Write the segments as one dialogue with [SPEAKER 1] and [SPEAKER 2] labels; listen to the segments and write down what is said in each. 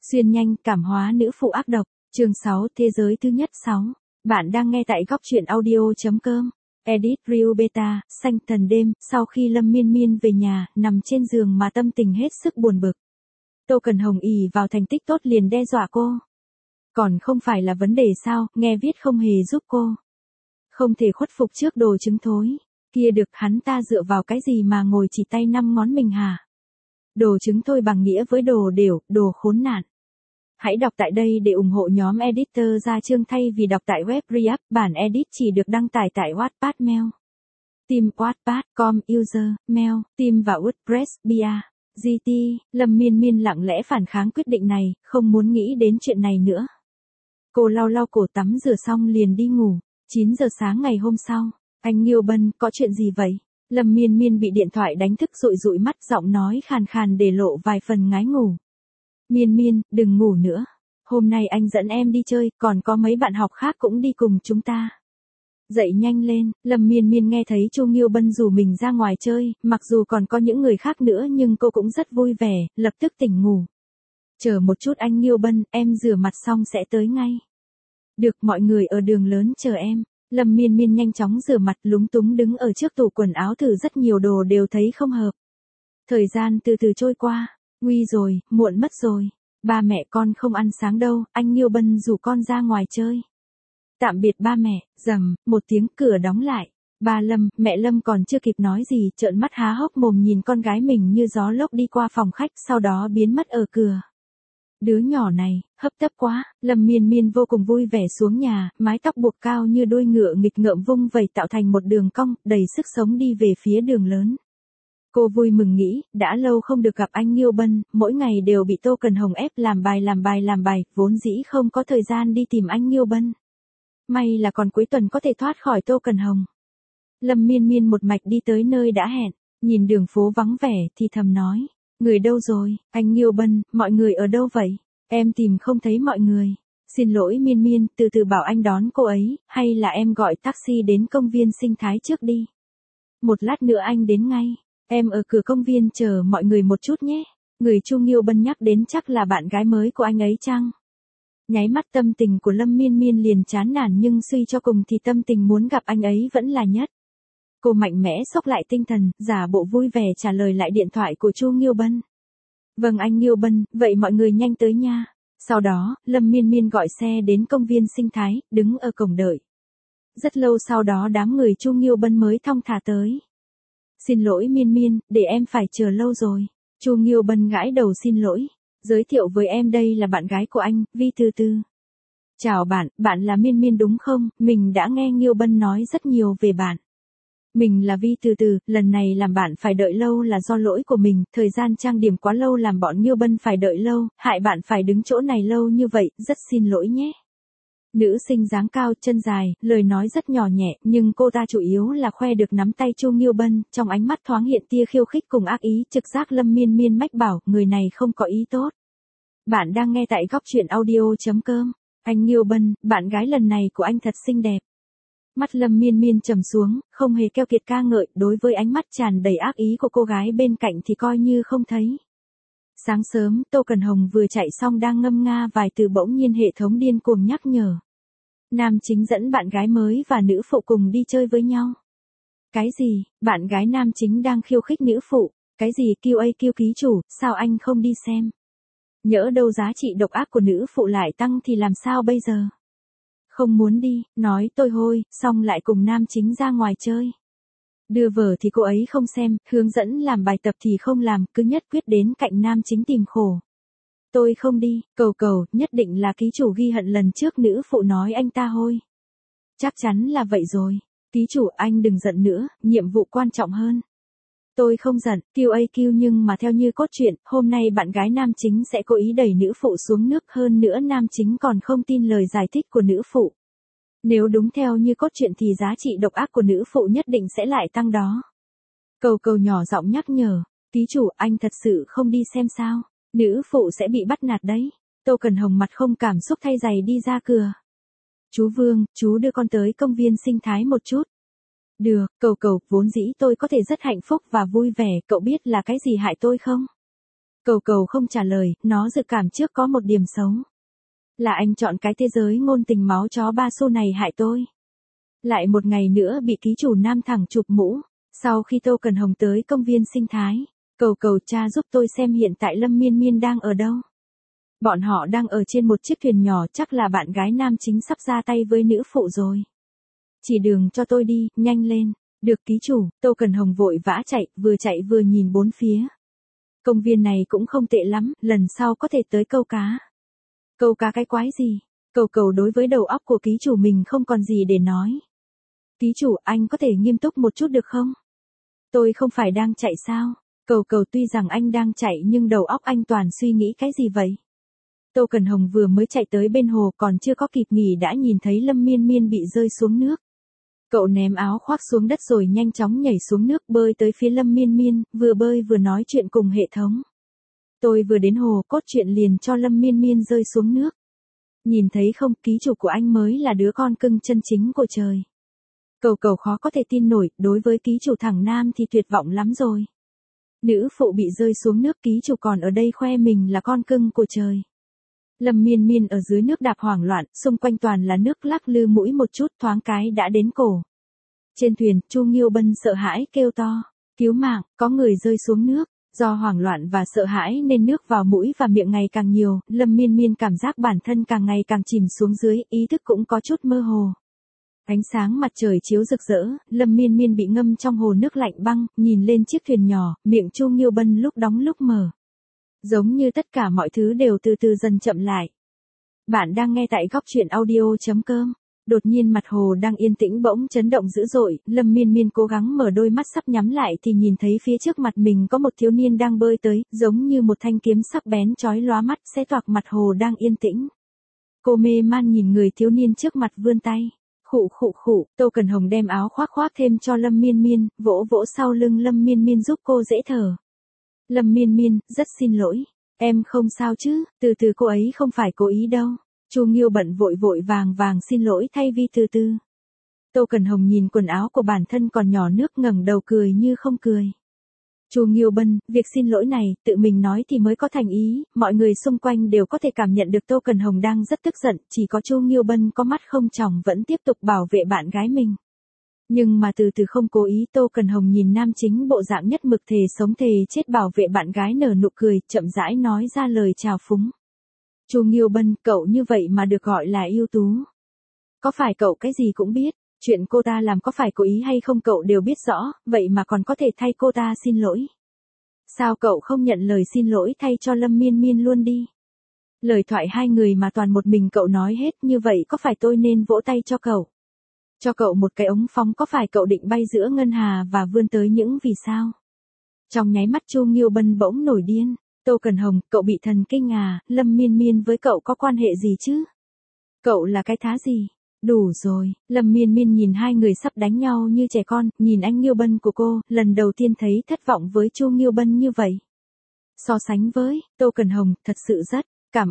[SPEAKER 1] Xuyên nhanh, cảm hóa nữ phụ ác độc, chương 6, thế giới thứ nhất 6. Bạn đang nghe tại góc truyện audio.com. Edit Real Beta, xanh thần đêm, sau khi Lâm Miên Miên về nhà, nằm trên giường mà tâm tình hết sức buồn bực. Tô Cần Hồng ỷ vào thành tích tốt liền đe dọa cô. Còn không phải là vấn đề sao, nghe viết không hề giúp cô. Không thể khuất phục trước đồ trứng thối. Kia được, hắn ta dựa vào cái gì mà ngồi chỉ tay 5 ngón mình hả? Đồ trứng thôi bằng nghĩa với đồ đều, đồ khốn nạn. Hãy đọc tại đây để ủng hộ nhóm editor ra chương thay vì đọc tại web React. Bản edit chỉ được đăng tải tại Wattpad Mail. Team Wattpad.com User, Mail, Team và WordPress, BIA, GT. Lâm Miên Miên lặng lẽ phản kháng quyết định này, không muốn nghĩ đến chuyện này nữa. Cô lau lau cổ tắm rửa xong liền đi ngủ. 9 giờ sáng ngày hôm sau, anh Nghiêu Bân, có chuyện gì vậy? Lâm Miên Miên bị điện thoại đánh thức dụi dụi mắt, giọng nói khàn khàn để lộ vài phần ngái ngủ. Miên Miên, đừng ngủ nữa. Hôm nay anh dẫn em đi chơi, còn có mấy bạn học khác cũng đi cùng chúng ta. Dậy nhanh lên, Lâm Miên Miên nghe thấy Chu Nghiêu Bân rủ mình ra ngoài chơi, mặc dù còn có những người khác nữa nhưng cô cũng rất vui vẻ, lập tức tỉnh ngủ. Chờ một chút anh Nghiêu Bân, em rửa mặt xong sẽ tới ngay. Được, mọi người ở đường lớn chờ em. Lâm Miên Miên nhanh chóng rửa mặt, lúng túng đứng ở trước tủ quần áo thử rất nhiều đồ đều thấy không hợp. Thời gian từ từ trôi qua. Nguy rồi, muộn mất rồi. Ba mẹ con không ăn sáng đâu, anh Nghiêu Bân rủ con ra ngoài chơi. Tạm biệt ba mẹ, rầm, một tiếng cửa đóng lại. Ba Lâm, mẹ Lâm còn chưa kịp nói gì, trợn mắt há hốc mồm nhìn con gái mình như gió lốc đi qua phòng khách, sau đó biến mất ở cửa. Đứa nhỏ này, hấp tấp quá. Lâm Miên Miên vô cùng vui vẻ xuống nhà, mái tóc buộc cao như đuôi ngựa nghịch ngợm vung vẩy tạo thành một đường cong, đầy sức sống đi về phía đường lớn. Cô vui mừng nghĩ, đã lâu không được gặp anh Nghiêu Bân, mỗi ngày đều bị Tô Cần Hồng ép làm bài, vốn dĩ không có thời gian đi tìm anh Nghiêu Bân. May là còn cuối tuần có thể thoát khỏi Tô Cần Hồng. Lâm Miên Miên một mạch đi tới nơi đã hẹn, nhìn đường phố vắng vẻ thì thầm nói, người đâu rồi, anh Nghiêu Bân, mọi người ở đâu vậy? Em tìm không thấy mọi người. Xin lỗi Miên Miên, từ từ bảo anh đón cô ấy, hay là em gọi taxi đến công viên sinh thái trước đi. Một lát nữa anh đến ngay. Em ở cửa công viên chờ mọi người một chút nhé. Người Chu Nghiêu Bân nhắc đến chắc là bạn gái mới của anh ấy chăng? Nháy mắt tâm tình của Lâm Miên Miên liền chán nản, nhưng suy cho cùng thì tâm tình muốn gặp anh ấy vẫn là nhất. Cô mạnh mẽ xốc lại tinh thần, giả bộ vui vẻ trả lời lại điện thoại của Chu Nghiêu Bân. Vâng anh Nghiêu Bân, vậy mọi người nhanh tới nha. Sau đó, Lâm Miên Miên gọi xe đến công viên sinh thái, đứng ở cổng đợi. Rất lâu sau đó đám người Chu Nghiêu Bân mới thong thả tới. Xin lỗi Miên Miên, để em phải chờ lâu rồi. Chu Nghiêu Bân gãi đầu xin lỗi. Giới thiệu với em đây là bạn gái của anh, Vi Từ Từ. Chào bạn, bạn là Miên Miên đúng không? Mình đã nghe Nghiêu Bân nói rất nhiều về bạn. Mình là Vi Từ Từ, lần này làm bạn phải đợi lâu là do lỗi của mình, thời gian trang điểm quá lâu làm bọn Nghiêu Bân phải đợi lâu, hại bạn phải đứng chỗ này lâu như vậy, rất xin lỗi nhé. Nữ sinh dáng cao, chân dài, lời nói rất nhỏ nhẹ, nhưng cô ta chủ yếu là khoe được nắm tay Chu Nghiêu Bân, trong ánh mắt thoáng hiện tia khiêu khích cùng ác ý, trực giác Lâm Miên Miên mách bảo, người này không có ý tốt. Bạn đang nghe tại góc truyện audio.com. Anh Nghiêu Bân, bạn gái lần này của anh thật xinh đẹp. Mắt Lâm Miên Miên trầm xuống, không hề keo kiệt ca ngợi, đối với ánh mắt tràn đầy ác ý của cô gái bên cạnh thì coi như không thấy. Sáng sớm, Tô Cần Hồng vừa chạy xong đang ngâm nga vài từ bỗng nhiên hệ thống điên cuồng nhắc nhở. Nam chính dẫn bạn gái mới và nữ phụ cùng đi chơi với nhau. Cái gì, bạn gái nam chính đang khiêu khích nữ phụ, cái gì QA ký chủ, sao anh không đi xem? Nhỡ đâu giá trị độc ác của nữ phụ lại tăng thì làm sao bây giờ? Không muốn đi, nói tôi hôi, xong lại cùng nam chính ra ngoài chơi. Đưa vở thì cô ấy không xem, hướng dẫn làm bài tập thì không làm, cứ nhất quyết đến cạnh nam chính tìm khổ. Tôi không đi, cầu, nhất định là ký chủ ghi hận lần trước nữ phụ nói anh ta hôi. Chắc chắn là vậy rồi. Ký chủ anh đừng giận nữa, nhiệm vụ quan trọng hơn. Tôi không giận, QAQ nhưng mà theo như cốt truyện, hôm nay bạn gái nam chính sẽ cố ý đẩy nữ phụ xuống nước, hơn nữa nam chính còn không tin lời giải thích của nữ phụ. Nếu đúng theo như cốt truyện thì giá trị độc ác của nữ phụ nhất định sẽ lại tăng đó. Cầu nhỏ giọng nhắc nhở, ký chủ anh thật sự không đi xem sao, nữ phụ sẽ bị bắt nạt đấy. Tô Cần Hồng mặt không cảm xúc thay giày đi ra cửa. Chú Vương, chú đưa con tới công viên sinh thái một chút. Được, cầu, vốn dĩ tôi có thể rất hạnh phúc và vui vẻ, cậu biết là cái gì hại tôi không? Cầu cầu không trả lời, nó dự cảm trước có một điểm xấu. Là anh chọn cái thế giới ngôn tình máu chó ba xu này hại tôi. Lại một ngày nữa bị ký chủ nam thẳng chụp mũ. Sau khi Tô Cần Hồng tới công viên sinh thái, cầu cầu cha giúp tôi xem hiện tại Lâm Miên Miên đang ở đâu. Bọn họ đang ở trên một chiếc thuyền nhỏ, chắc là bạn gái nam chính sắp ra tay với nữ phụ rồi. Chỉ đường cho tôi đi, nhanh lên. Được ký chủ, Tô Cần Hồng vội vã chạy vừa nhìn bốn phía. Công viên này cũng không tệ lắm, lần sau có thể tới câu cá. Câu cá cái quái gì? Cầu cầu đối với đầu óc của ký chủ mình không còn gì để nói. Ký chủ, anh có thể nghiêm túc một chút được không? Tôi không phải đang chạy sao? Cầu cầu, tuy rằng anh đang chạy nhưng đầu óc anh toàn suy nghĩ cái gì vậy? Tô Cần Hồng vừa mới chạy tới bên hồ, còn chưa có kịp nghỉ đã nhìn thấy Lâm Miên Miên bị rơi xuống nước. Cậu ném áo khoác xuống đất rồi nhanh chóng nhảy xuống nước, bơi tới phía Lâm Miên Miên, vừa bơi vừa nói chuyện cùng hệ thống. Tôi vừa đến hồ, cốt truyện liền cho Lâm Miên Miên rơi xuống nước. Nhìn thấy không, ký chủ của anh mới là đứa con cưng chân chính của trời. Cầu cầu khó có thể tin nổi, đối với ký chủ thằng nam thì tuyệt vọng lắm rồi. Nữ phụ bị rơi xuống nước, ký chủ còn ở đây khoe mình là con cưng của trời. Lâm Miên Miên ở dưới nước đạp hoảng loạn, xung quanh toàn là nước, lắc lư mũi một chút thoáng cái đã đến cổ. Trên thuyền, Chu Nghiêu Bân sợ hãi kêu to, cứu mạng, có người rơi xuống nước. Do hoảng loạn và sợ hãi nên nước vào mũi và miệng ngày càng nhiều, Lâm Miên Miên cảm giác bản thân càng ngày càng chìm xuống dưới, ý thức cũng có chút mơ hồ. Ánh sáng mặt trời chiếu rực rỡ, Lâm Miên Miên bị ngâm trong hồ nước lạnh băng, nhìn lên chiếc thuyền nhỏ, miệng Chu Nghiêu Bân lúc đóng lúc mở. Giống như tất cả mọi thứ đều từ từ dần chậm lại. Bạn đang nghe tại góc truyện audio.com. Đột nhiên mặt hồ đang yên tĩnh bỗng chấn động dữ dội, Lâm Miên Miên cố gắng mở đôi mắt sắp nhắm lại thì nhìn thấy phía trước mặt mình có một thiếu niên đang bơi tới, giống như một thanh kiếm sắc bén chói lóa mắt xé toạc mặt hồ đang yên tĩnh. Cô mê man nhìn người thiếu niên trước mặt vươn tay. Khụ khụ khụ, Tô Cần Hồng đem áo khoác khoác thêm cho Lâm Miên Miên, vỗ vỗ sau lưng Lâm Miên Miên giúp cô dễ thở. Lâm Miên Miên, rất xin lỗi. Em không sao chứ, từ từ, cô ấy không phải cố ý đâu. Chu Nghiêu Bận vội vàng xin lỗi thay vì từ từ. Tô Cần Hồng nhìn quần áo của bản thân còn nhỏ nước, ngẩng đầu cười như không cười. Chu Nghiêu Bân, việc xin lỗi này, tự mình nói thì mới có thành ý, mọi người xung quanh đều có thể cảm nhận được Tô Cần Hồng đang rất tức giận, chỉ có Chu Nghiêu Bân có mắt không tròng vẫn tiếp tục bảo vệ bạn gái mình. Nhưng mà từ từ không cố ý, Tô Cần Hồng nhìn nam chính bộ dạng nhất mực thề sống thề chết bảo vệ bạn gái nở nụ cười, chậm rãi nói ra lời chào phúng. Chu Nghiêu Bân, cậu như vậy mà được gọi là ưu tú. Có phải cậu cái gì cũng biết, chuyện cô ta làm có phải cố ý hay không cậu đều biết rõ, vậy mà còn có thể thay cô ta xin lỗi. Sao cậu không nhận lời xin lỗi thay cho Lâm Miên Miên luôn đi? Lời thoại hai người mà toàn một mình cậu nói hết, như vậy có phải tôi nên vỗ tay cho cậu? Cho cậu một cái ống phóng, có phải cậu định bay giữa ngân hà và vươn tới những vì sao? Trong nháy mắt Chu Nghiêu Bân bỗng nổi điên. Tô Cần Hồng, cậu bị thần kinh à, Lâm Miên Miên với cậu có quan hệ gì chứ? Cậu là cái thá gì? Đủ rồi, Lâm Miên Miên nhìn hai người sắp đánh nhau như trẻ con, nhìn anh Nghiêu Bân của cô, lần đầu tiên thấy thất vọng với Chu Nghiêu Bân như vậy. So sánh với, Tô Cần Hồng, thật sự rất, cảm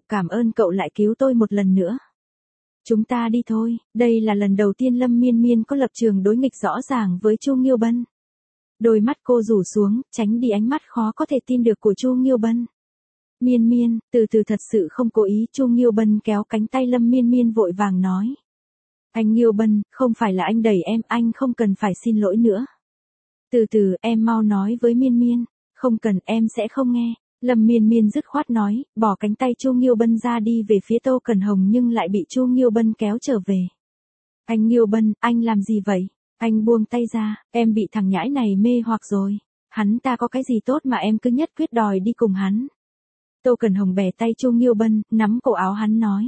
[SPEAKER 1] ơn cậu lại cứu tôi một lần nữa. Chúng ta đi thôi, đây là lần đầu tiên Lâm Miên Miên có lập trường đối nghịch rõ ràng với Chu Nghiêu Bân. Đôi mắt cô rủ xuống, tránh đi ánh mắt khó có thể tin được của Chu Nghiêu Bân. Miên Miên, từ từ, thật sự không cố ý. Chu Nghiêu Bân kéo cánh tay Lâm Miên Miên vội vàng nói. Anh Nghiêu Bân, không phải là anh đẩy em, anh không cần phải xin lỗi nữa. Từ từ, em mau nói với Miên Miên. Không cần, em sẽ không nghe. Lâm Miên Miên dứt khoát nói, bỏ cánh tay Chu Nghiêu Bân ra đi về phía Tô Cần Hồng nhưng lại bị Chu Nghiêu Bân kéo trở về. Anh Nghiêu Bân, anh làm gì vậy? Anh buông tay ra, em bị thằng nhãi này mê hoặc rồi. Hắn ta có cái gì tốt mà em cứ nhất quyết đòi đi cùng hắn. Tô Cần Hồng bẻ tay Chu Nghiêu Bân, nắm cổ áo hắn nói.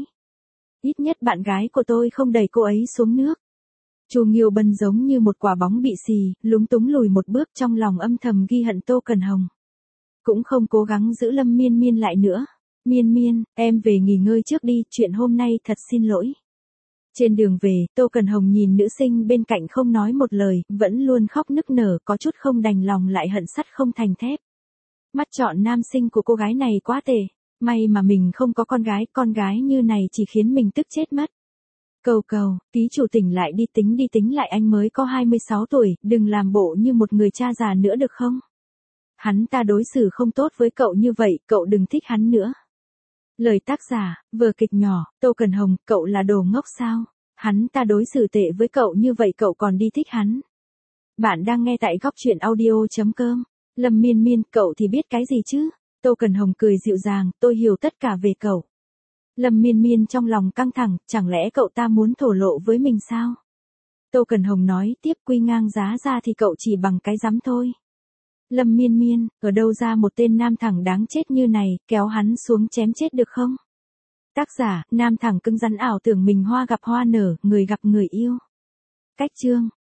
[SPEAKER 1] Ít nhất bạn gái của tôi không đẩy cô ấy xuống nước. Chu Nghiêu Bân giống như một quả bóng bị xì, lúng túng lùi một bước, trong lòng âm thầm ghi hận Tô Cần Hồng. Cũng không cố gắng giữ Lâm Miên Miên lại nữa. Miên Miên, em về nghỉ ngơi trước đi, chuyện hôm nay thật xin lỗi. Trên đường về, Tô Cần Hồng nhìn nữ sinh bên cạnh không nói một lời, vẫn luôn khóc nức nở, có chút không đành lòng lại hận sắt không thành thép. Mắt chọn nam sinh của cô gái này quá tệ. May mà mình không có con gái như này chỉ khiến mình tức chết mất. Cầu cầu, ký chủ tỉnh lại đi, tính lại, anh mới có 26 tuổi, đừng làm bộ như một người cha già nữa được không? Hắn ta đối xử không tốt với cậu như vậy, cậu đừng thích hắn nữa. Lời tác giả, vở kịch nhỏ, Tô Cần Hồng, cậu là đồ ngốc sao? Hắn ta đối xử tệ với cậu như vậy cậu còn đi thích hắn. Bạn đang nghe tại góc truyện audio.com. Lâm Miên Miên, cậu thì biết cái gì chứ? Tô Cần Hồng cười dịu dàng, tôi hiểu tất cả về cậu. Lâm Miên Miên trong lòng căng thẳng, chẳng lẽ cậu ta muốn thổ lộ với mình sao? Tô Cần Hồng nói tiếp, quy ngang giá ra thì cậu chỉ bằng cái rắm thôi. Lâm Miên Miên, ở đâu ra một tên nam thẳng đáng chết như này, kéo hắn xuống chém chết được không? Tác giả, nam thẳng cứng rắn ảo tưởng mình hoa gặp hoa nở, người gặp người yêu. Cách chương.